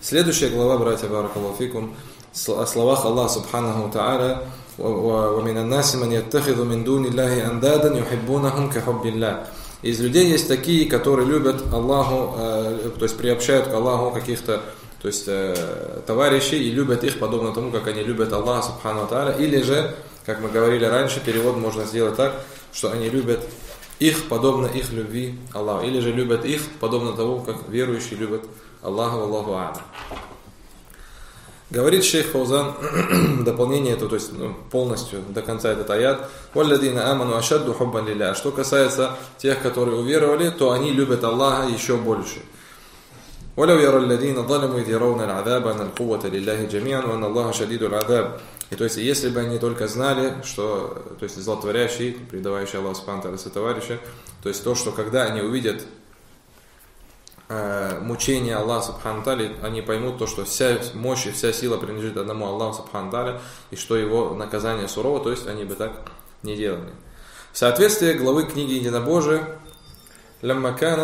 Следующая глава, братья, баракаллаху фикум, о словах Аллаха субханаху тааля: وَمِنَ النَّاسِ مَنْ يَتَّخِذُ مِنْ دُونِ اللَّهِ أَنْدَادًا يُحِبُّونَهُمْ كَحُبِّ اللَّهِ. Из людей есть такие, которые любят Аллаху, то есть приобщают к Аллаху каких-то, то есть товарищей, и любят их подобно тому, как они любят Аллаха субхану тааля. Или же, как мы говорили раньше, перевод можно сделать так, что они любят их подобно их любви Аллаху. Или же любят их подобно тому, как верующие любят Аллаху, Аллаху а'лам. Говорит шейх Фаузан, дополнение это, то есть полностью до конца этот аят: «Валладина аману ашадду хуббан лилля». Что касается тех, которые уверовали, то они любят Аллаха еще больше. «Валау яра алладина залиму идь яравна ал'адаба анна аль-куввата лиллахи джамиан ва анна Аллаха шадиду ал'адаб». И то есть, если бы они только знали, что, то есть злотворящий, предавающий Аллаху субхану тааля сотоварища, то есть то, что когда они увидят мучения Аллаха субхану тааля, они поймут то, что вся мощь и вся сила принадлежит одному Аллаху субхану тааля, и что его наказание сурово, то есть они бы так не делали. В соответствии главы книги Единобожия, «Лямма канат»,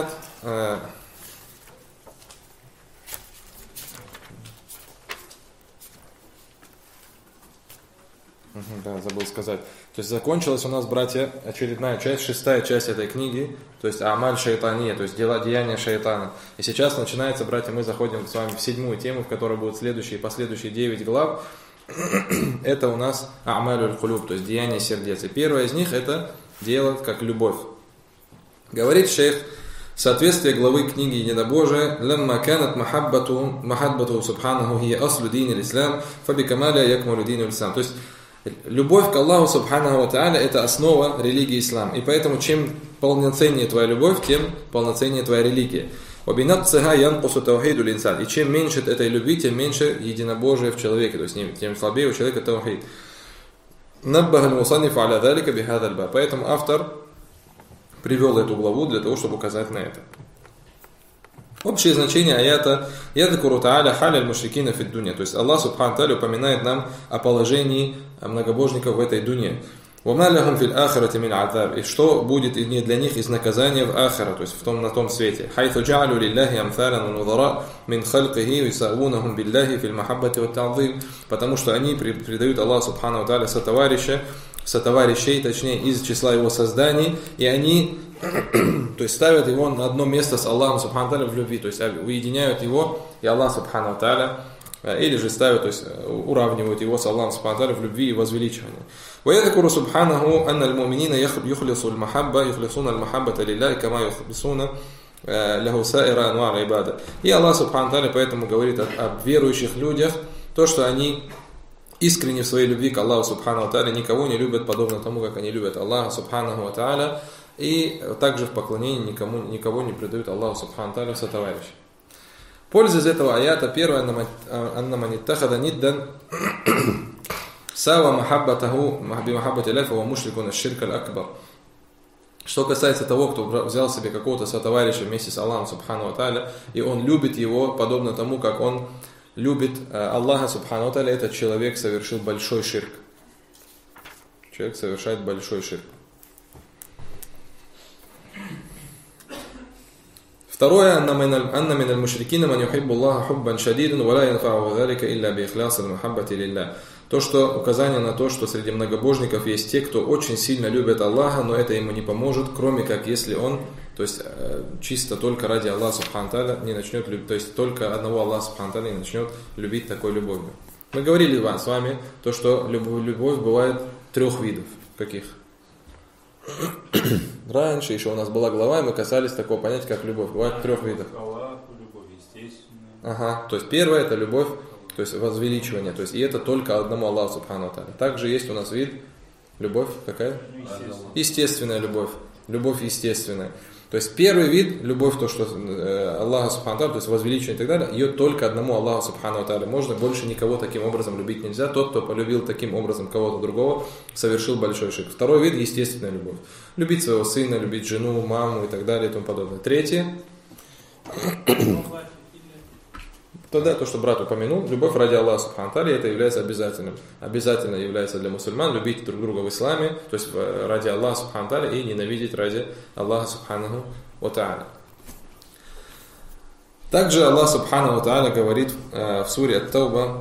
да, забыл сказать. То есть закончилась у нас, братья, очередная часть, 6-я часть этой книги, то есть Амаль шайтания, то есть деяния шайтана. И сейчас начинается, братья, мы заходим с вами в 7-ю тему, в которой будут следующие и последующие 9 глав. Это у нас Амаль аль-Кулюб, то есть деяния сердец. И первое из них это дело как любовь. Говорит шейх, соответствие главы книги Единобожия: «Лямма канат махаббату субханаху хия аслу дин аль-ислам, фабикамаля якмулу дин аль-ислам». То есть любовь к Аллаху субханаху ва тааля это основа религии ислам. И поэтому чем полноценнее твоя любовь, тем полноценнее твоя религия. И чем меньше этой любви, тем меньше единобожия в человеке, то есть тем слабее у человека таухид. Поэтому автор привел эту главу для того, чтобы указать на это. Общее значение аята: «Ядкуру та'аля халя аль-мушрикина фид дуня». То есть Аллах субхану тааля упоминает нам о положении многобожников в этой дуне. «Вама лахум фил ахирати мин азаб». И что будет для них из наказания в ахира, то есть на том свете. «Хайθу джа'алу лиллахи амтhalan ва нудара мин халқихи ва иса'унахум биллахи фил махаббати ва та'зим». Потому что они предают Аллаху субхану тааля сотоварищей, точнее, из числа его созданий, и они, то есть, ставят его на одно место с Аллахом субхану тааля в любви, то есть уединяют его и Аллах субхану тааля, или же ставят, то есть уравнивают его с Аллахом субхану тааля в любви и возвеличивании. ويذكر سبحانه أن المؤمنين يخلصون المحبة لله كما يخلصون له سائر أنواع العبادة. И Аллах субхану тааля поэтому говорит об верующих людях, то, что они искренне в своей любви к Аллаху субхану тааля, никого не любят подобно тому, как они любят Аллаха субхану тааля, и также в поклонении никого не предают Аллаху субхану тааля в сотоварищи. Польза из этого аята: первое, анна ман иттахада ниддан сава махаббатаху бимахаббати лайфа ва мушрикун аш-ширк аль-акбар. Что касается того, кто взял себе какого-то сотоварища вместе с Аллахом субхану тааля, и он любит его подобно тому, как он любит Аллаха субхану тааля, этот человек совершил большой ширк. Человек совершает большой ширк. Второе, анна мин аль-мушрикина ман юхиббу Аллаха хуббан шадидан ва ла янфа'у залика илля би ихляс аль-махаббати лиллах. То, что указание на то, что среди многобожников есть те, кто очень сильно любит Аллаха, но это ему не поможет, кроме как если он, то есть чисто только ради Аллаха субхану тааля не начнет любить, то есть только одного Аллаха субхану тааля не начнет любить такой любовью. Мы говорили с вами то, что любовь бывает 3 видов. Каких? Раньше еще у нас была глава, и мы касались такого понятия, как любовь. Бывает 3 видов. Любовь естественная. Ага, то есть первое это любовь, то есть возвеличивание, то есть и это только одному Аллаху субхану тааля. Также есть у нас вид любовь какая? Естественная любовь. Любовь естественная. То есть первый вид, любовь, то, что Аллаха субхану тааля, то есть возвеличивание и так далее, ее только одному Аллаху субхану тааля можно, больше никого таким образом любить нельзя. Тот, кто полюбил таким образом кого-то другого, совершил большой ширк. Второй вид – естественная любовь. Любить своего сына, любить жену, маму и так далее и тому подобное. Третье – тогда то, что брат упомянул, любовь ради Аллаха субхану тааля, это является обязательным. Обязательно является для мусульман любить друг друга в исламе, то есть ради Аллаха субхану тааля, и ненавидеть ради Аллаха субхану ва тааля. Также Аллах Субхану ва Тааля говорит в суре Ат-Тауба,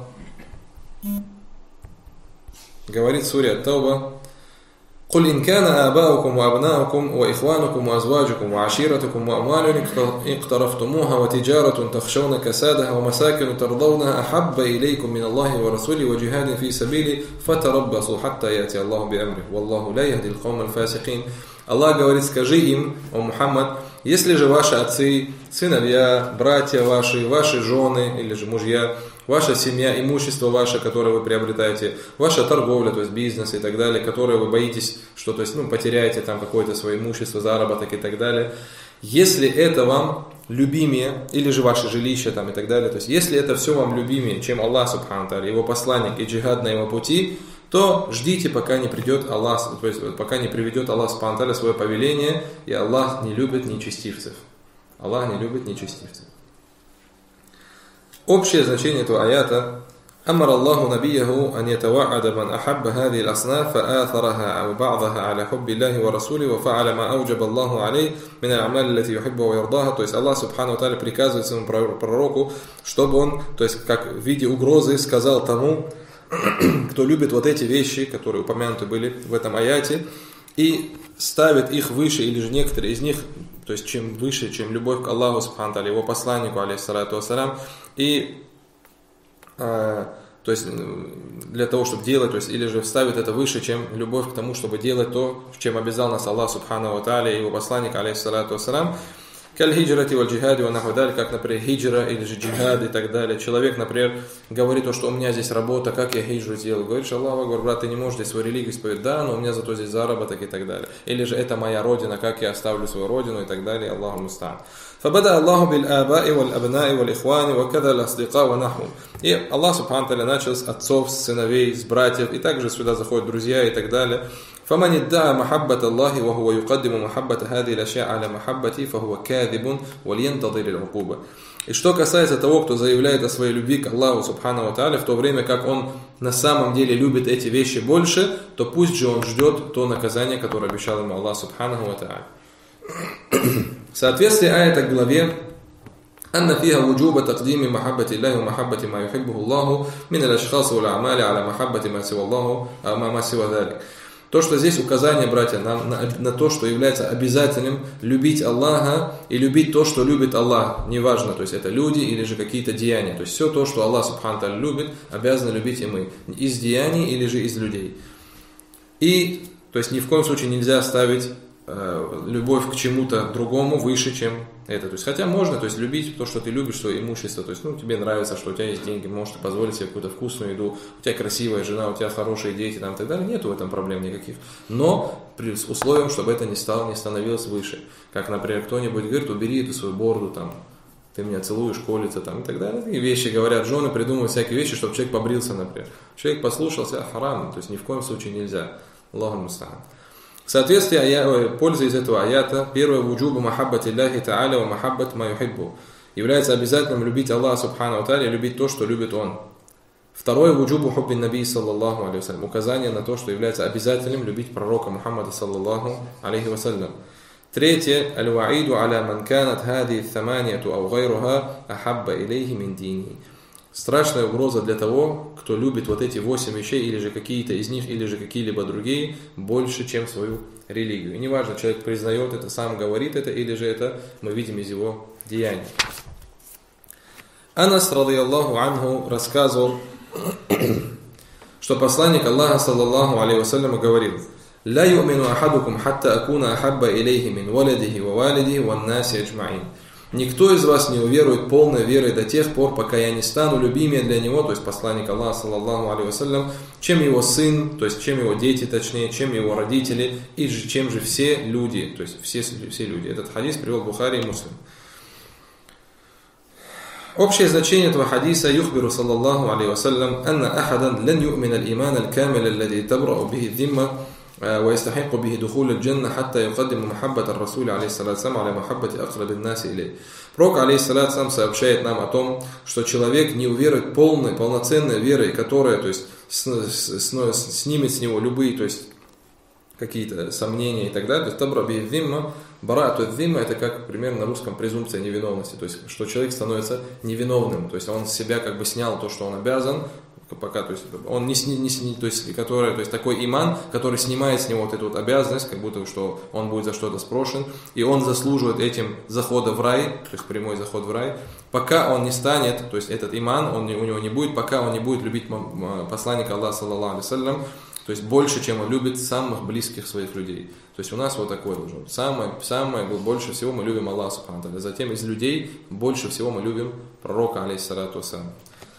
قل إن كان آباؤكم وأبناؤكم وإخوانكم وأزواجكم وعشيرتكم وأموال اقترفتموها وتجارة تخشون كسادها ومساكن ترضونها أحب إليكم من الله ورسوله وجهاد في سبيله فتربصوا حتى يأتي الله بأمره والله لا يهدي القوم الفاسقين. Аллах говорит: скажи им, о Мухаммад, если же ваши отцы, сыновья, братья ваши, ваши жены или же мужья, ваша семья, имущество ваше, которое вы приобретаете, ваша торговля, то есть бизнес и так далее, которое вы боитесь, что то есть, потеряете там какое-то свое имущество, заработок и так далее, если это вам любимее, или же ваше жилище там и так далее, то есть если это все вам любимее, чем Аллах Субхану Тааля, его посланник и джихад на его пути, то ждите, пока не придет Аллах, то есть пока не приведет Аллах Субхану Тааля свое повеление, и Аллах не любит нечестивцев. Аллах не любит нечестивцев. Общее значение этого аята: أمر الله نبيه أن يتوعد من أحب هذه الأصناف فآثرها أو بعضها على حب الله ورسوله وفعل ما أوجب الله عليه من الأعمال التي يحبها ويرضاها. То есть Аллах Субхану ва Тааля приказывает своему пророку, чтобы он, то есть как в виде угрозы, сказал тому, кто любит вот эти вещи, которые упомянуты были в этом аяте, и ставит их выше, или же некоторые из них, то есть чем выше, чем любовь к Аллаху Субхану ва Тааля, его посланнику, алейхиссалату вассалям, и то есть для того, чтобы делать, то есть или же ставит это выше, чем любовь к тому, чтобы делать то, чем обязал нас Аллах Субхану ва Тааля и его посланник, алейхиссалату вассалям. Каль-хиджрати валь-джихади ва-нахвадаль, как, например, хиджра или же джихад и так далее. Человек, например, говорит, что у меня здесь работа, как я хиджру сделаю? Говорит: Аллаху акбар, брат, ты не можешь здесь свою религию исповедовать. Да, но у меня зато здесь заработок и так далее. Или же это моя родина, как я оставлю свою родину и так далее. Аллаху муста'ан. فبدأ الله بالآباء والأبناء والإخوان وكذا الأصدقاء ونحوهم. И Аллах Субхану Тааля начал с отцов, с сыновей, с братьев, и также сюда заходят друзья и так далее. فمن ادعى محبة الله وهو يقدم محبة هذه الأشياء على محبته فهو كاذب ولينتظر العقوبة. И что касается того, кто заявляет о своей любви к Аллаху Субхану ва Тааля, в то время как он на самом деле любит эти вещи больше, то пусть же он ждет то наказание, которое обещал ему Аллах Субхану ва Тааля. В соответствии аята к главе أن فيها وجوب تقديم محبة الله ومحبة ما يحبه الله من الأشخاص والأعمال على محبة ما سوى الله ما سوى ذلك. То, что здесь указание, братья, на то, что является обязательным любить Аллаха и любить то, что любит Аллах, неважно, то есть это люди или же какие-то деяния. То есть все то, что Аллах Субхану Тааля любит, обязаны любить и мы, из деяний или же из людей. И, то есть ни в коем случае нельзя ставить любовь к чему-то другому выше, чем это. То есть, хотя можно, то есть, любить то, что ты любишь, свое имущество. То есть, тебе нравится, что у тебя есть деньги, можешь позволить себе какую-то вкусную еду, у тебя красивая жена, у тебя хорошие дети там, и так далее. Нету в этом проблем никаких. Но с условием, чтобы это не становилось выше. Как, например, кто-нибудь говорит: убери эту свою бороду, там, ты меня целуешь, колется, там, и так далее. Такие вещи говорят, жены придумывают всякие вещи, чтобы человек побрился, например. Человек послушался, харам, то есть ни в коем случае нельзя. Аллаху муста'ан. В соответствии, пользуясь этого аята, первое: вуджубу махаббати Аллахи Та'аля ва махаббат ма юхиббу. Является обязательным любить Аллаха Субхану ва Тааля и любить то, что любит Он. Второе: вуджубу хубби наби саллаллаху алейхи вассалям. Указание на то, что является обязательным любить пророка Мухаммада саллаллаху алейхи вассалям. Третье: аль-ваиду аля ман канат хади тhamанiyatu ау гайруха ахабба илейхи мин дини. Страшная угроза для того, кто любит вот эти 8 вещей, или же какие-то из них, или же какие-либо другие, больше, чем свою религию. И неважно, человек признает это, сам говорит это, или же это мы видим из его деяний. Анас, радийаллаху анху, рассказывал, что посланник Аллаха, саллаллаху алейхи вассалям, говорил: «Ла ю'мину ахадукум хатта акуна ахабба илейхи мин валидихи ва валидихи ван наси аджмаин». Никто из вас не уверует полной верой до тех пор, пока я не стану любимее для него, то есть посланник Аллаха, саллаллаху алейхи вассалям, чем его сын, то есть чем его дети, точнее, чем его родители, и чем же все люди, то есть все люди. Этот хадис привел Бухари и Муслим. Общее значение этого хадиса: юхбиру саллаллаху алейхи вассалям анна ахадан лан ю'мин аль-иман аль-камил аллади табрa'u bihi адh-dhimma ويستحق به دخول الجنة حتى يقدم محبة الرسول عليه الصلاة والسلام على محبة أقرب الناس إليه. Пророк, алейхиссалату вассалям, сообщает нам о том, что человек не уверует полноценной верой, которая, то есть, снимет с него любые, то есть, какие-то сомнения и так далее. То есть, табра би-димма, Бараату ад-зимма — это как примерно на русском презумпция невиновности, то есть что человек становится невиновным, то есть он с себя как бы снял то, что он обязан, пока, то есть он то есть такой иман, который снимает с него вот эту вот обязанность, как будто что он будет за что-то спрошен, и он заслуживает этим захода в рай, то есть прямой заход в рай, пока он не станет, то есть этот иман, у него не будет, пока он не будет любить посланника Аллаха, саллаллаху алейхи вассалям, то есть больше, чем он любит самых близких своих людей. То есть у нас вот такой должен быть. Самое больше всего мы любим Аллаха, субхану ва тааля. Затем из людей больше всего мы любим пророка, алейхиссалату вассалям.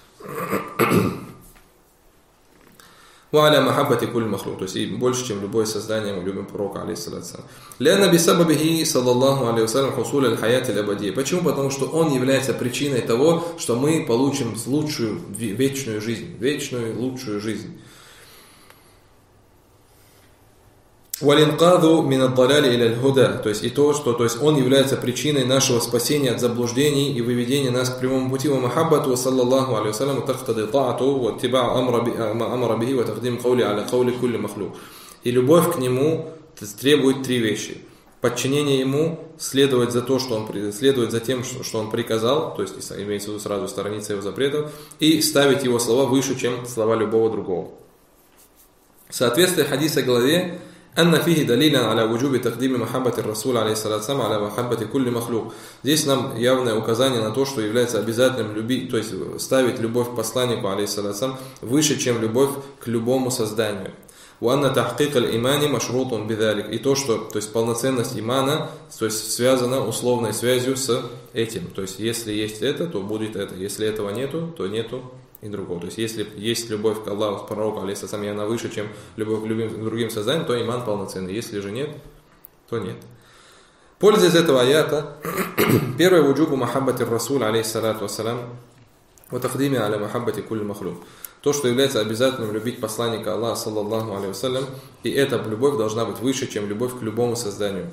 وعلى محبة كل مخلوق, то есть и больше, чем любое создание, мы любим пророка, алейхиссалату вассалям. لأن بسببه صلى الله عليه وسلم حصول الحياة الأبدية. Почему? Потому что он является причиной того, что мы получим лучшую вечную жизнь, вечную лучшую жизнь. وَالْإِنْقَاذُ مِنَ الضَّلَالِ إِلَى الْهُدَى, то есть и то, что он является причиной нашего спасения от заблуждений и выведения нас к прямому пути. وَمَحَبَّةُ صلى الله عليه وسلم تقتضي طاعته واتباع ما أمر به وتقديم قوله على قول كل مخلوق. И любовь к нему требует три вещи: подчинение ему, следовать за тем, что он приказал, то есть имеется в виду сразу сторониться его запретов, и ставить его слова выше, чем слова любого другого. Соответствие хадиса главе أن فيه دليلا على وجوب تقديم محبة الرسول عليه الصلاة والسلام على محبة كل مخلوق. Здесь нам явное указание на то, что является обязательным любить, то есть ставить любовь к посланнику, алейхиссалату вассалям, выше, чем любовь к любому созданию. وأن تحقيق الإيمان مشروط بذلك. И то, что, то есть полноценность имана, то есть связана условной связью с этим. То есть если есть это, то будет это. Если этого нету, то нету и другого. То есть если есть любовь к Аллаху, к пророку, алейхиссалам, и она выше, чем любовь к другим созданиям, то иман полноценный. Если же нет, то нет. Польза из этого аята: первое, вуджубу махаббати расуль, алейхиссалату вассалам, ва тахдими аля махаббати кулли махлук. То, что является обязательным любить посланника Аллаха, саллаллаху алейхи вассалям, и эта любовь должна быть выше, чем любовь к любому созданию.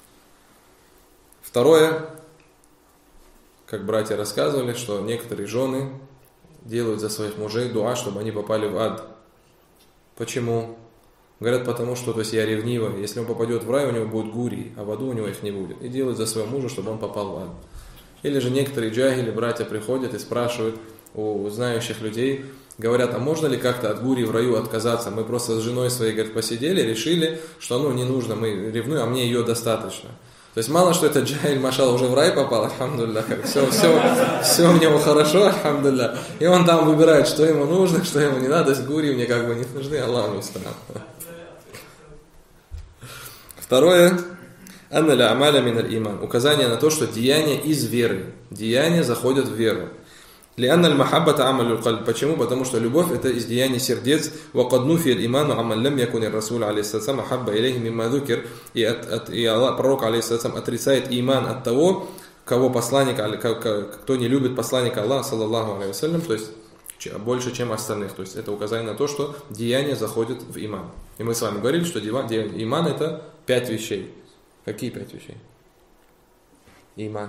Второе, как братья рассказывали, что некоторые жены делают за своих мужей дуа, чтобы они попали в ад. Почему? Говорят, потому что, то есть я ревнива, если он попадет в рай, у него будут гурии, а в аду у него их не будет. И делают за своего мужа, чтобы он попал в ад. Или же некоторые джахили, братья, приходят и спрашивают у знающих людей, говорят, а можно ли как-то от гурии в раю отказаться? Мы просто с женой своей, говорят, посидели, решили, что не нужно, мы ревнуем, а мне ее достаточно. То есть мало, что этот джахиль, машалла, уже в рай попал, альхамдулилля, все у него хорошо, альхамдулилля. И он там выбирает, что ему нужно, что ему не надо. То есть гурии мне как бы не нужны, Аллах мустан. Второе, анна ля амаля миналь иман. Указание на то, что деяния из веры. Деяния заходят в веру. لأن المحبة عمل القلب. Почему? Потому что любовь это из деяний сердец. وقد نفي الإيمان عمن لم يكن الرسول عليه الصلاة والسلام أحب إليه مما ذكر. И пророк алейхиссалям отрицает иман от того, кого посланник, кто не любит посланника Аллаха, саллаллаху алейхи вассалям, то есть больше, чем остальных. То есть это указание на то, что деяния заходят в иман. И мы с вами говорили, что иман это 5 вещей. Какие 5 вещей? Иман.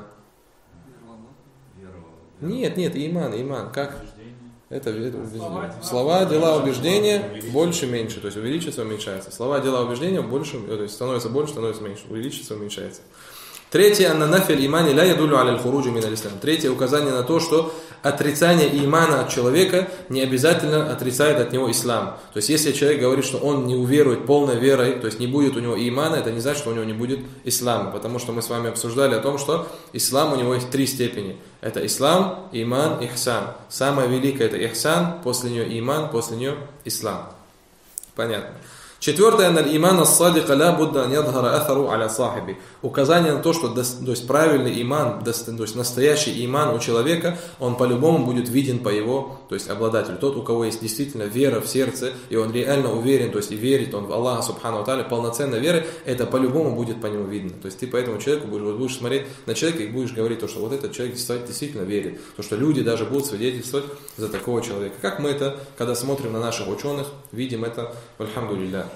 Нет, иман. Как? Это слова, дела, убеждения больше, меньше. То есть увеличивается, уменьшается. Слова, дела, убеждения больше, то есть становится больше, становится меньше. Увеличивается, уменьшается. Третье, анна нафиль имани ля ядулю аля аль-хуруджи мин аль-ислам. Третье указание на то, что отрицание имана от человека не обязательно отрицает от него ислам. То есть если человек говорит, что он не уверует полной верой, то есть не будет у него имана, это не значит, что у него не будет ислама. Потому что мы с вами обсуждали о том, что ислам у него есть 3 степени. Это ислам, иман, ихсан. Самое великое это ихсан, после нее иман, после нее ислам. Понятно. Четвертое, иман ас-садика ла будда ан ядхара атharу аля сахиби. Указание на то, что то есть правильный иман, то есть настоящий иман у человека, он по-любому будет виден по его, то есть обладателю. Тот, у кого есть действительно вера в сердце, и он реально уверен, то есть и верит он в Аллаха субхану ва тааля, полноценной веры, это по-любому будет по нему видно. То есть ты по этому человеку будешь смотреть на человека и будешь говорить, то, что вот этот человек действительно верит. То, что люди даже будут свидетельствовать за такого человека. Как мы это, когда смотрим на наших ученых, видим это, альхамдулилля.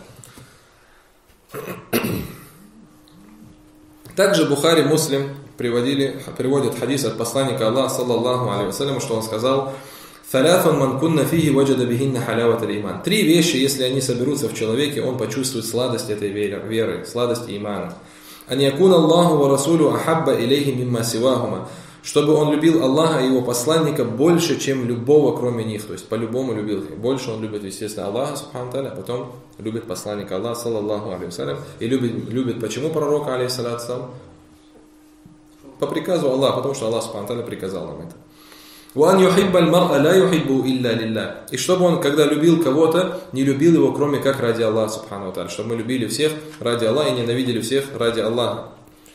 Также Бухари, Муслим приводят хадис от посланника Аллаха, саллаллаху алейхи вассалям, что он сказал: «Фалятун ман кунна фихи ваджада бихинна халяват аль-иман». 3 вещи, если они соберутся в человеке, он почувствует сладость этой веры, сладость имана. «Ан якун Аллаху ва расулю ахабба илейхи мимма сивахума». Чтобы он любил Аллаха и его посланника больше, чем любого, кроме них. То есть по-любому любил их. Больше он любит, естественно, Аллаха, субхану та'аля, а потом любит посланника Аллаха, саллаллаху алейхи вассалям. И любит почему пророка, алейхиссалату? По приказу Аллаха, потому что Аллах, субхану та'аля, приказал нам это. «Ван юхибба аль-мар'а ла юхиббу илля лилля». И чтобы он, когда любил кого-то, не любил его, кроме как ради Аллаха, субхану та'аля. Чтобы мы любили всех ради Аллаха и ненавидели всех ради Аллаха.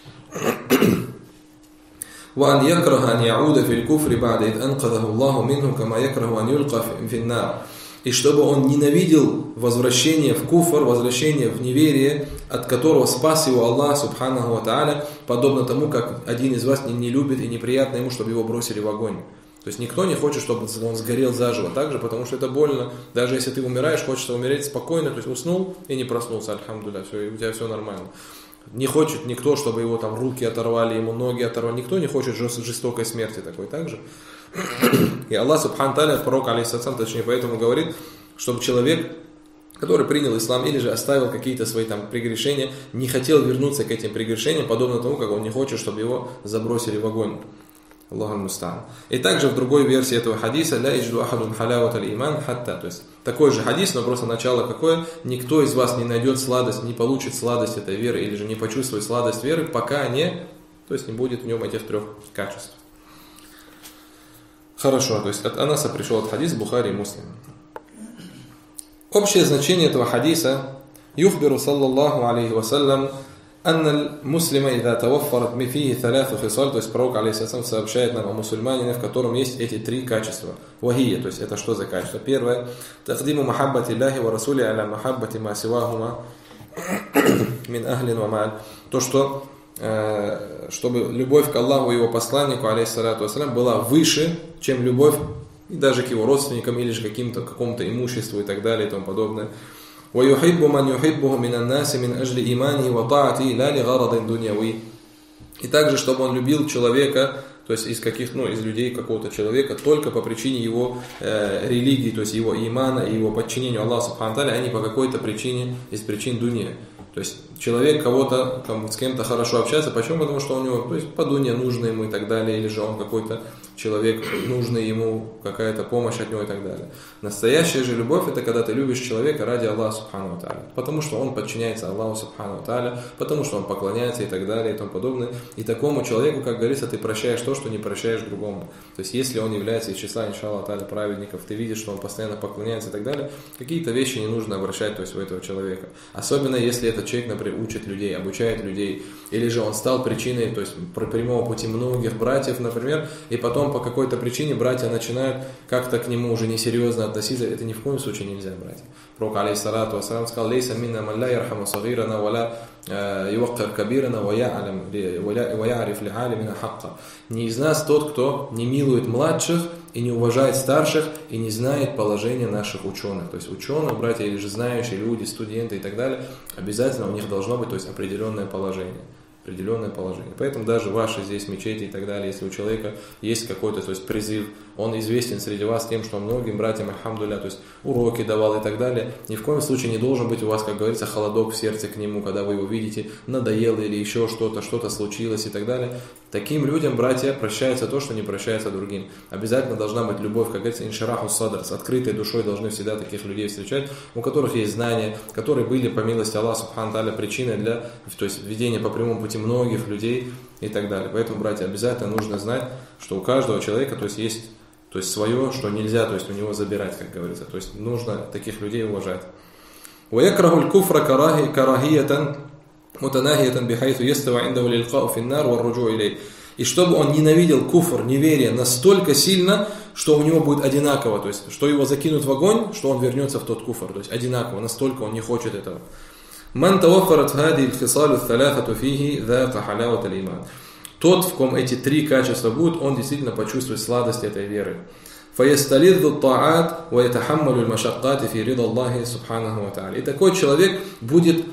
وأن يكره أن يعود في الكفر بعد إذ أنقذه الله منه كما يكره أن يلقى في النار. И чтобы он ненавидел возвращение в куфр, возвращение в неверие, от которого спас его Аллах, субханаху ва тааля, подобно тому, как один из вас не любит и неприятно ему, чтобы его бросили в огонь. То есть никто не хочет, чтобы он сгорел заживо также, потому что это больно. Даже если ты умираешь, хочется умереть спокойно, то есть уснул и не проснулся, альхамдулилля, все, у тебя все нормально. Не хочет никто, чтобы его там руки оторвали, ему ноги оторвали. Никто не хочет жестокой смерти такой, так же. И Аллах, субхану та'аля, пророк, алейхиссалям, точнее, поэтому говорит, чтобы человек, который принял ислам или же оставил какие-то свои там прегрешения, не хотел вернуться к этим прегрешениям, подобно тому, как он не хочет, чтобы его забросили в огонь. Аллаху муста'ан. И также в другой версии этого хадиса «Ля иджду ахадун халяват аль-иман хатта». То есть такой же хадис, но просто начало какое? Никто из вас не найдет сладость, не получит сладость этой веры, или же не почувствует сладость веры, пока не будет в нем этих трех качеств. Хорошо, то есть от Анаса пришел от хадис Бухари и Муслим. Общее значение этого хадиса «Юхбиру саллаллаху алейхи вассалям «Анна муслима ида таваффарат мифихи таляту хисаль», то есть пророк, алейхиссалям, сообщает нам о мусульманине, в котором есть эти три качества. Вахия, то есть это что за качество? Первое. Тахдиму махаббати Аллахи ва расули аля махаббати ма сивахума мин ахлин ва ма'аль. То, что чтобы любовь к Аллаху и его посланнику, алейхиссалату вассалям, была выше, чем любовь даже к его родственникам или же какому-то имуществу и так далее и тому подобное. ويحب من يحبه من الناس من أجل إيمانه وطاعته لا لغرض دنيوي. И также, чтобы он любил человека, то есть из людей какого-то человека, только по причине его религии, то есть его имана и его подчинению Аллаху субхану та'аля, а не по какой-то причине, из причин дунья. То есть человек кого-то, с кем-то хорошо общается, почему? Потому что у него, то есть по дуне нужно ему и так далее, или же он какой-то человек, нужный ему какая-то помощь от него и так далее. Настоящая же любовь — это когда ты любишь человека ради Аллаха субхану та'аля, потому что он подчиняется Аллаху субхану та'аля, потому что он поклоняется и так далее и тому подобное. И такому человеку, как говорится, ты прощаешь то, что не прощаешь другому. То есть если он является из числа, иншаллах та'аля, праведников, ты видишь, что он постоянно поклоняется и так далее, какие-то вещи не нужно обращать, то есть у этого человека. Особенно если этот человек, например, учит людей, обучает людей, или же он стал причиной, то есть прямого пути многих братьев, например, и потом по какой-то причине братья начинают как-то к нему уже несерьезно относиться, это ни в коем случае нельзя, братья. Пророк, алейхиссалату вассалям, сказал: «Лейса минна ман ла ярхаму сагирана ва ла юваккар кабирана ва я'риф ли алимина хакка». Не из нас тот, кто не милует младших и не уважает старших и не знает положения наших ученых. То есть ученые, братья, или же знающие люди, студенты и так далее, обязательно у них должно быть, то есть определенное положение. Поэтому даже ваши здесь мечети и так далее, если у человека есть какой-то, то есть призыв, он известен среди вас тем, что многим братьям, альхамдулилля, то есть уроки давал и так далее, ни в коем случае не должен быть у вас, как говорится, холодок в сердце к нему, когда вы его видите, надоело или еще что-то случилось и так далее. Таким людям, братья, прощается то, что не прощается другим. Обязательно должна быть любовь, как говорится, иншираху садр, с открытой душой должны всегда таких людей встречать, у которых есть знания, которые были, по милости Аллаха субхану та'аля, причиной для, то есть, ведения по прямому пути многих людей и так далее. Поэтому, братья, обязательно нужно знать, что у каждого человека, то есть свое, что нельзя, то есть у него забирать, как говорится. То есть нужно таких людей уважать. وَيَكْرَهُ الْكُفْرَ كَرَاهِيَةً مُتَنَاهِيَةً بِحَيْثُ يَسْتَوَى عِنْدَهُ لِلْقَاءُ فِي النَّارِ وَالرُّجُوعِ إِلَيْهِ. И чтобы он ненавидел куфр, неверие настолько сильно, что у него будет одинаково, то есть что его закинут в огонь, что он вернется в тот куфр, то есть одинаково, настолько он не хочет этого. «Ман таваффарат хади аль-хисалу ат-талафату фихи заqa халават аль-иман». Тот, в ком эти три качества будут, он действительно почувствует сладость этой веры. فَيَسْتَلِذُّ الطَّاعَاتِ وَيَتَحَمَّلُ الْمَشَقَّاتِ فِي رِضَى اللَّهِ سُبْحَانَهُ وَتَعَالَى. И такой человек будет,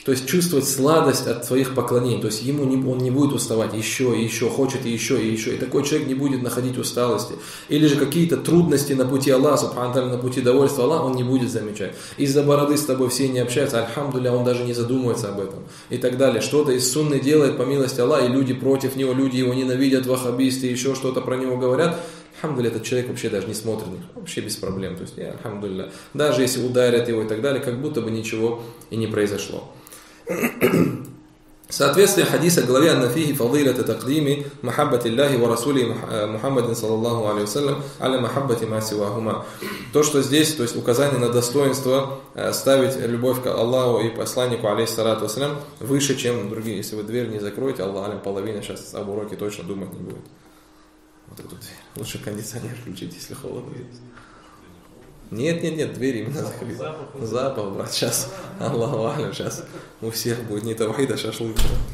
То есть чувствовать сладость от своих поклонений. То есть он не будет уставать еще и еще, хочет и еще и еще. И такой человек не будет находить усталости. Или же какие-то трудности на пути Аллаха, субхану тааля, на пути довольства Аллаха, он не будет замечать. Из-за бороды с тобой все не общаются, альхамдулилля, он даже не задумывается об этом. И так далее. Что-то из сунны делает по милости Аллаха, и люди против него, люди его ненавидят, ваххабисты, еще что-то про него говорят. Альхамдулилля, этот человек вообще даже не смотрит на них, вообще без проблем. То есть, альхамдулилля, даже если ударят его и так далее, как будто бы ничего и не произошло. Соответствие хадиса главе «Аннафихи фадилата такдими махаббати Аллахи ва расули Мухаммадин саллаллаху алейхи вассалям аля махаббати ма сивахума». То, что здесь, то есть указание на достоинство ставить любовь к Аллаху и посланнику алейхи салату вассалям выше, чем другие. Если вы дверь не закроете, Аллах алям, половина сейчас об уроке точно думать не будет. Вот эту дверь. Лучше кондиционер включить, если холодно есть. Нет, двери именно закрыты. Запах, брат, сейчас. Аллаху алям, сейчас у всех будет не тавхид, а шашлык.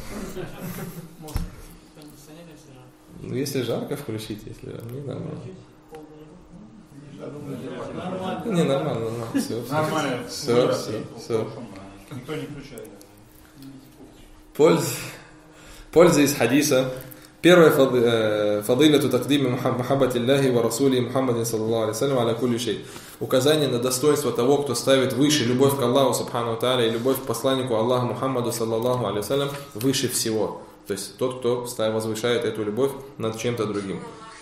Ну, если жарко, включить, если не нормально. Не, нормально. Все. Никто не включает. Польза из хадиса. Первое, фадилату такдими махаббати Аллахи ва расули Мухаммадин саллаллаху алейхи вассалям аля кулли шей. Указание на достоинство того, кто ставит выше любовь к Аллаху субхану тааля и любовь к посланнику Аллаху Мухаммаду саллаллаху алейхи вассалям выше всего. То есть тот, кто возвышает эту любовь над чем-то другим.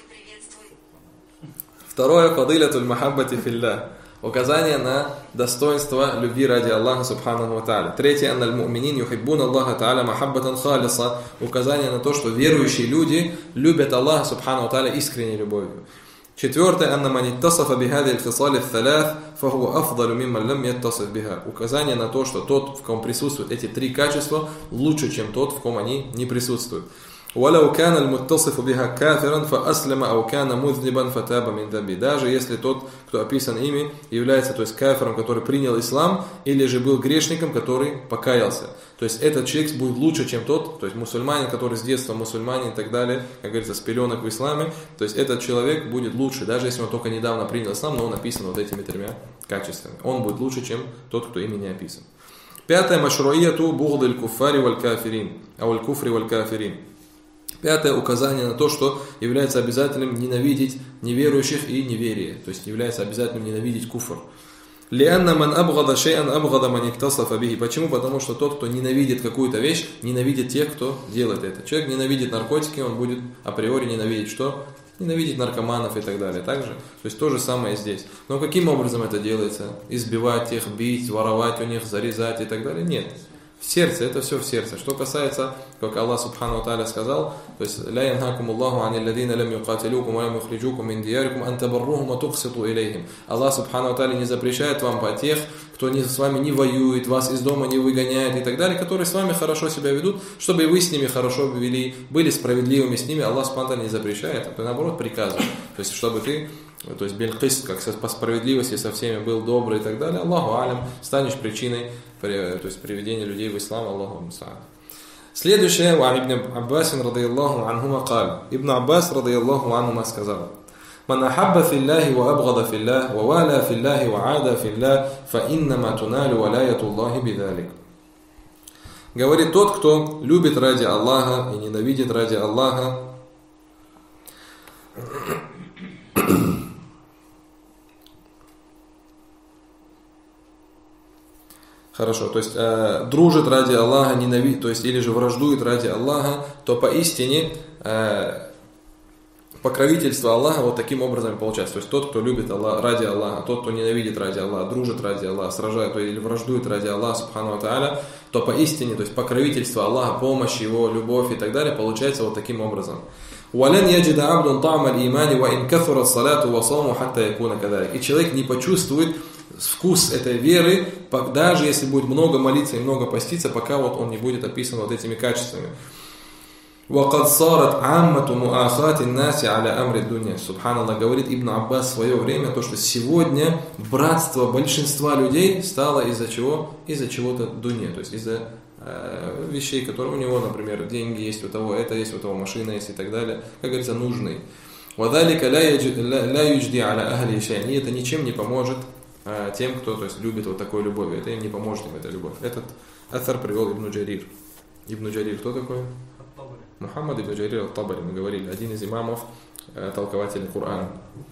Второе, фадилату махаббати филлах. Указание на достоинство любви ради Аллаха субханаху ва тааля. Третье, анналь му'минин юхиббун Аллаха тааля махаббатан халиса. Указание на то, что верующие люди любят Аллаха субханаху ва тааля искренней любовью. Четвертое, анна ман иттасафа бихади аль-фисали ат-талят, фахуа афдалу мимман лам яттасиф биха. Указание на то, что тот, в ком присутствуют эти три качества, лучше, чем тот, в ком они не присутствуют. وَلَوْ كَانَ الْمُتَّصِفُ بِهَا كَافِرًا فَأَسْلَمَ أَوْ كَانَ مُذْنِبًا فَتَابَ مِنْ ذَنْبِهِ. Даже если тот, кто описан ими, является, то есть кафиром, который принял ислам, или же был грешником, который покаялся. То есть этот человек будет лучше, чем тот, то есть мусульманин, который с детства мусульманин и так далее, как говорится, с пеленок в исламе. То есть этот человек будет лучше, даже если он только недавно принял ислам, но он описан вот этими тремя качествами. Он будет лучше, чем тот, кто ими не описан. Пятое, машруияту бугд аль-куффари валь-кафирин, ауль-куфри валь-кафирин. Пятое, указание на то, что является обязательным ненавидеть неверующих и неверие. То есть является обязательным ненавидеть куфр. لِأَنَّ مَنْ أَبْغَضَ شَيْئًا أَبْغَضَ مَنْ اكْتَصَفَ بِهِ. Почему? Потому что тот, кто ненавидит какую-то вещь, ненавидит тех, кто делает это. Человек ненавидит наркотики, он будет априори ненавидеть что? Ненавидеть наркоманов и так далее. Также, то есть то же самое здесь. Но каким образом это делается? Избивать их, бить, воровать у них, зарезать и так далее? Нет. В сердце, это все в сердце. Что касается, как Аллах субхану ва тааля сказал, то есть لا ينهاكم الله عن الذين لم يقاتلوكم ولم يخرجوكم من دياركم أن تبروهم وتقسطوا إليهم. Аллах субхану ва тааля не запрещает вам по тех, кто с вами не воюет, вас из дома не выгоняет и так далее, которые с вами хорошо себя ведут, чтобы и вы с ними хорошо вели, были справедливыми с ними. Аллах субхану ва тааля не запрещает, а наоборот приказывает. То есть чтобы ты, то есть бель-кист, как по справедливости со всеми был добрый и так далее, Аллаху алям, станешь причиной, то есть приведения людей в ислам, Аллаху муста'ан. Следующее, у Ибн Аббас радийаллаху анхума каль. Ибн Аббас радийаллаху анхума сказал: «Ман ахабба филлахи ва абгада филлах, ва валя филлахи ва ада филлах, фа иннама туналю валаяту Аллахи бидалик». Говорит, тот, кто любит ради Аллаха и ненавидит ради Аллаха, хорошо, то есть дружит ради Аллаха, ненавидит, то есть или же враждует ради Аллаха, то поистине покровительство Аллаха вот таким образом получается. То есть тот, кто любит Аллаха ради Аллаха, тот, кто ненавидит ради Аллаха, дружит ради Аллаха, сражает или враждует ради Аллаха, субхану ва тааля, то поистине, то есть покровительство Аллаха, помощь Его, любовь и так далее получается вот таким образом. وَلَنْ يَجِدَ عَبْدٌ طَعْمَ الْإِيمَانِ وَإِنْ كَثُرَ الصَّلَاةُ وَصَوْمُ حَتَّى يَكُونَ كَذَلِكَ. И человек не почувствует вкус этой веры, даже если будет много молиться и много поститься, пока вот он не будет описан вот этими качествами. وَقَدْ صَارَتْ عَامَّةُ مُؤَاخَاتِ النَّاسِ عَلَى أَمْرِ الدُّنْيَا. Субханаллах, говорит Ибн Аббас в свое время, то, что сегодня братство большинства людей стало из-за чего? Из-за чего-то дунья, то есть из-за вещей, которые у него, например, деньги есть, у того это есть, у того машина есть и так далее, как говорится, нужные. وَذَلِكَ لَا يُجْدِي عَلَى أَهْلِ شَيْءٍ. И это ничем не поможет тем, кто, то есть, любит вот такой любовью. Это им не поможет им эта любовь. Этот аthар привел Ибн Джарир. Ибн Джарир кто такой? Мухаммад ибн Джарир ат-Табари, мы говорили, один из имамов, толкователей Корана.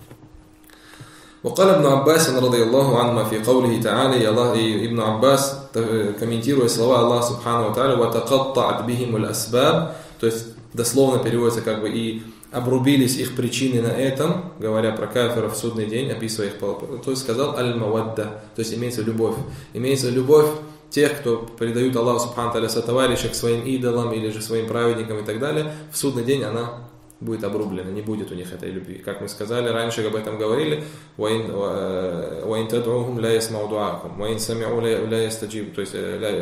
وقال ابن عباس رضي الله عنهما في قوله تعالى ابن عباس комментируя слова Аллаха субхану ва тааля وتقطعت بهم الأسباب, то есть дословно переводится как бы и обрубились их причины на этом, говоря про кафиров в судный день, описывая их, то есть сказал аль-мавадда, то есть имеется любовь тех, кто предают Аллаху субхану ва тааля сотоварища к своим идолам или же своим праведникам и так далее, в судный день она будет обрублена, не будет у них этой любви. Как мы сказали, раньше об этом говорили, وَإِن تَدْعُوهُمْ لَا يَسْمَعُوا دُعَاءَكُمْ وَإِن سَمِعُوا لَا يَسْتَجِيبُوا, то есть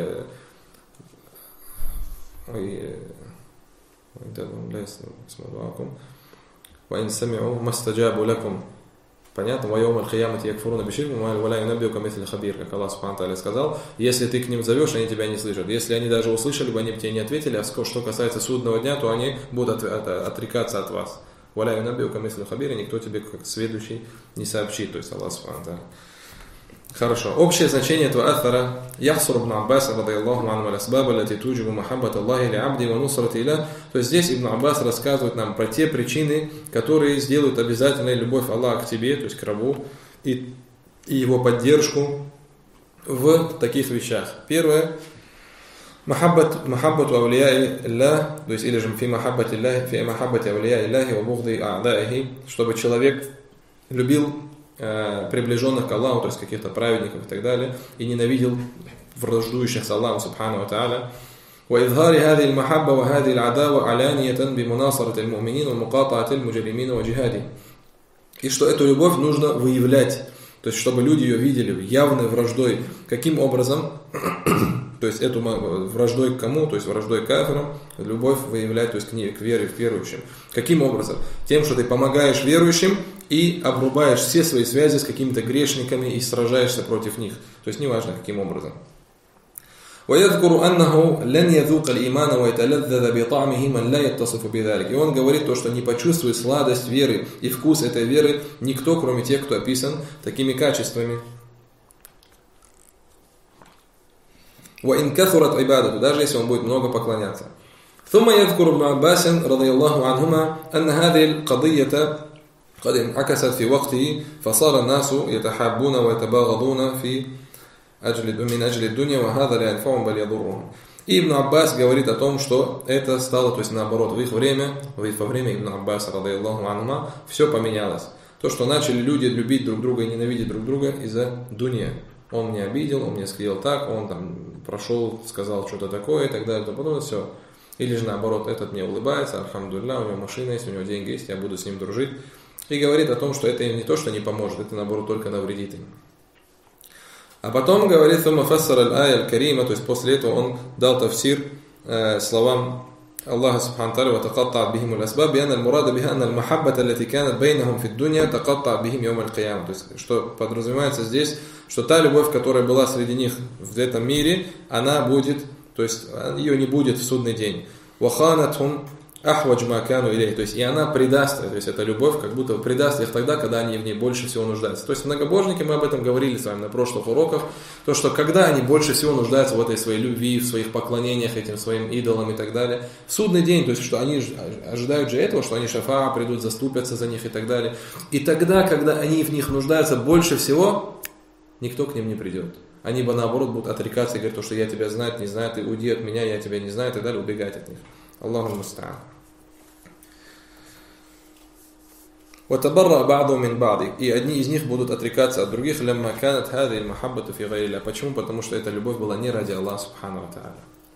وَإِن تَدْعُوهُمْ لَا يَسْمَعُوا دُعَاءَكُمْ وَإِن سَمِعُوا مَا اسْتَجَابُوا لَكُمْ. Понятно? وَيَوْمَ الْقِيَامَةِ يَكْفُرُونَ بِشِرْكِهِمْ وَلَا يُنَبِّئُكَ مِثْلُ خَبِيرٍ, как Аллах субхану ва тааля сказал, если ты к ним зовешь, они тебя не слышат. Если они даже услышали бы, они бы тебе не ответили, а что касается судного дня, то они будут отрекаться от вас. وَلَا يُنَبِّئُكَ مِثْلُ خَبِيرٍ, никто тебе как сведущий не сообщит, то есть Аллах субхану ва тааля. Хорошо. Общее значение этого аthара яхсур ибн Аббас радийаллаху анху аль-асбаб аллати туджибу махаббат Аллахи ли абди ва нусрати илях. То есть здесь Ибн Аббас рассказывает нам про те причины, которые сделают обязательной любовь Аллаха к тебе, то есть к рабу, и его поддержку в таких вещах. Первое — махаббату авлияи Аллах, то есть или же фи махаббати авлияи Аллахи ва бугди а'даихи, чтобы человек любил приближенных к Аллаху, то есть каких-то праведников и так далее, и ненавидел враждующих с Аллахом субхану ва тааля. وإظهار هذه المحبة وهذه العداوة علانية بمناصرة المؤمنين ومقاطعة المجرمين وجهادهم. И что эту любовь нужно выявлять, то есть чтобы люди ее видели явной враждой. Каким образом? То есть эту враждой к кому? То есть враждой к кафирам, любовь выявлять, то есть к вере, к верующим. Каким образом? Тем, что ты помогаешь верующим и обрубаешь все свои связи с какими-то грешниками и сражаешься против них. То есть неважно каким образом. ويذكر أنه لن يذوق الإيمان ويتلذذ بطعمه من لا يتصف بذلك. И он говорит то, что не почувствует сладость веры и вкус этой веры никто, кроме тех, кто описан такими качествами. وإن كثرت عبادته, даже если он будет много поклоняться. ثم يذكر ابن عباس رضي الله عنهما أن هذه القضية قد انعكست في وقته فصار الناس يتحابون ويتباغضون من أجل الدنيا وهذا لا ينفعهم بل يضرهم. И Ибн Аббас говорит о том, что это стало, то есть наоборот, в их время, во время Ибн Аббаса, радийаллаху анхума, все поменялось. То, что начали люди любить друг друга и ненавидеть друг друга из-за дунья. Он меня обидел, он мне сказал так, он там прошел, сказал что-то такое и так далее, то потом все. Или же наоборот, этот мне улыбается, альхамдулилля, у него машина есть, у него деньги есть, я буду с ним дружить. И говорит о том, что это им не то, что не поможет, это наоборот только навредит им. А потом говорит ثم فسر الآية الكريمة, то есть после этого он дал тафсир словам Аллаха субхану ва тааля وتقطعت بهم الأسباب بأن المراد بها أن المحبة التي كانت بينهم في الدنيا تقطع بهم يوم القيامة. То есть что подразумевается здесь, что та любовь, которая была среди них в этом мире, она будет, то есть ее не будет в судный день. وخانتهم أحوج ما كانوا إليه, то есть и она предаст, то есть эта любовь как будто предаст их тогда, когда они в ней больше всего нуждаются. То есть многобожники, мы об этом говорили с вами на прошлых уроках, то что когда они больше всего нуждаются в этой своей любви, в своих поклонениях этим своим идолам и так далее, в судный день, то есть что они ожидают же этого, что они шафа придут, заступятся за них и так далее. И тогда, когда они в них нуждаются больше всего, никто к ним не придет. Они бы наоборот будут отрекаться и говорить, что я тебя знаю, не знаю, ты уйди от меня, я тебя не знаю и так далее, убегать от них. Аллаху муста'ан. وتبرأ بعضهم من بعض, и одни из них будут отрекаться от других. لما كانت هذه المحبة في غير الله. Почему? Потому что эта любовь была не ради Аллаха субхану ва тааля.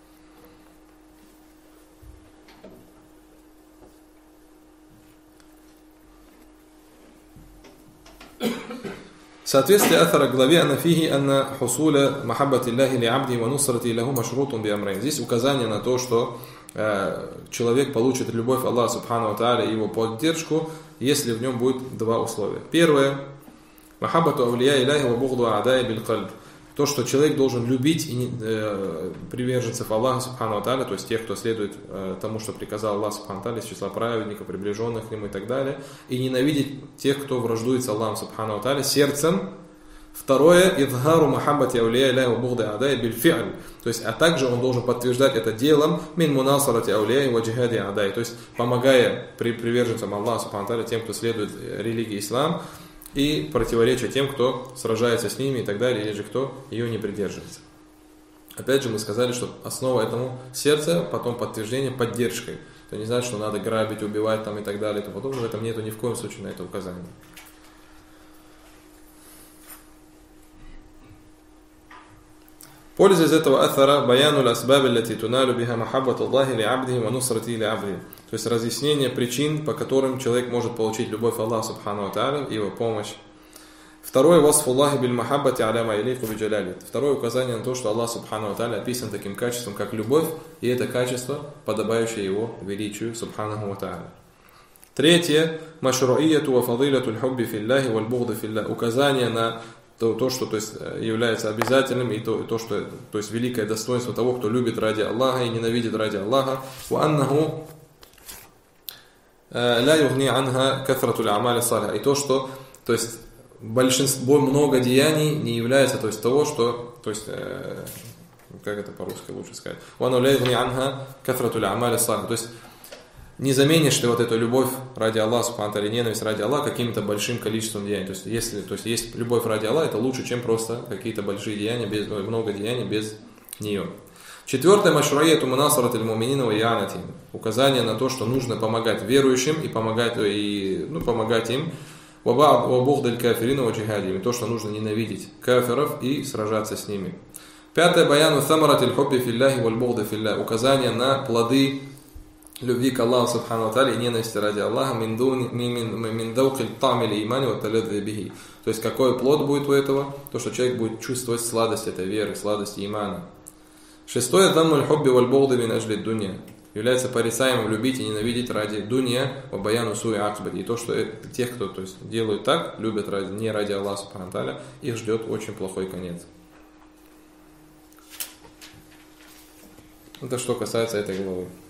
Соответствие аthара главе «Анна фихи анна хусуля махаббати Аллахи ли абди ва нусрати лаху машрутун би амрайн». Здесь указание на то, что человек получит любовь Аллаха субхану ва тааля и его поддержку, если в нем будет два условия. Первое — махаббату авлия Аллахи ва бугду а'дай бил кальб. То, что человек должен любить и приверженцев Аллаха субхану ва тааля, то есть тех, кто следует тому, что приказал Аллах субхану ва тааля, из числа праведников, приближенных к нему и так далее, и ненавидеть тех, кто враждует с Аллахом субхану ва тааля сердцем, Второе, идхару махаббати аулия Илляхи ва бугди а'дай биль фи'ль. То есть, а также он должен подтверждать это делом мин мунасарати аулия ва джихади а'дай. То есть, помогая приверженцам Аллаха субхану ва тааля, тем, кто следует религии ислам, и противоречия тем, кто сражается с ними и так далее, или же кто ее не придерживается. Опять же, мы сказали, что основа этому сердце, потом подтверждение поддержкой. Это не значит, что надо грабить, убивать там и так далее, и тому подобное. В этом нету ни в коем случае на это указания. Польза из этого аthара баяну л'асбаб аллати туналу биха махаббату Аллахи ли абдихи ва нусрати ли абдихи. То есть разъяснение причин, по которым человек может получить любовь Аллаха субхану ва тааля и его помощь. Второе, васфу Аллахи биль махаббати аля ма илейку би джаляли. Второе указание на то, что Аллах субхану ва тааля описан таким качеством, как любовь, и это качество, подобающее его величию субхану ва тааля. Третье, машру'iяту ва фадиляту аль-хубби филлахи валь бугди филлах. Указание на то, что то есть, является обязательным, и то, что то есть, великое достоинство того, кто любит ради Аллаха и ненавидит ради Аллаха. وَأَنَّهُ لَا يُغْنِي عَنْهَا كَثْرَةُ الْأَعْمَالِ الصَّالِحَةِ. И то, что то есть, большинство, много деяний не является то есть, того, что, то есть, как это по-русски лучше сказать, وَأَنَّهُ لَا يُغْنِي عَنْهَا كَثْرَةُ الْأَعْمَالِ الصَّالِحَةِ. То есть, не заменишь ты вот эту любовь ради Аллаха, субхану тааля, ненависть ради Аллаха каким-то большим количеством деяний. То есть, есть любовь ради Аллаха, это лучше, чем просто какие-то большие деяния, много деяний без нее. Четвертое, машру'iяту мунасарат аль-муминина ва и'анати. Указание на то, что нужно помогать верующим и помогать им. Ва бугд аль-кафирина ва джихади. То, что нужно ненавидеть кафиров и сражаться с ними. Пятое, баяну самарат аль-хубби филлахи валь бугди филлах. Указание на плоды любви к Аллаху субхану ва тааля и ненависти ради Аллаха мин даукиль тамили имани ва талядви бихи. То есть какой плод будет у этого? То, что человек будет чувствовать сладость этой веры, сладость имана. Шестое, даммуль хубби валь бугди мин ажли дунья. Является порицаемым любить и ненавидеть ради дунья ва баяну суи акбади. И то, что тех, кто то есть, делают так, любят не ради Аллаха субхану ва тааля, их ждет очень плохой конец. Это что касается этой главы.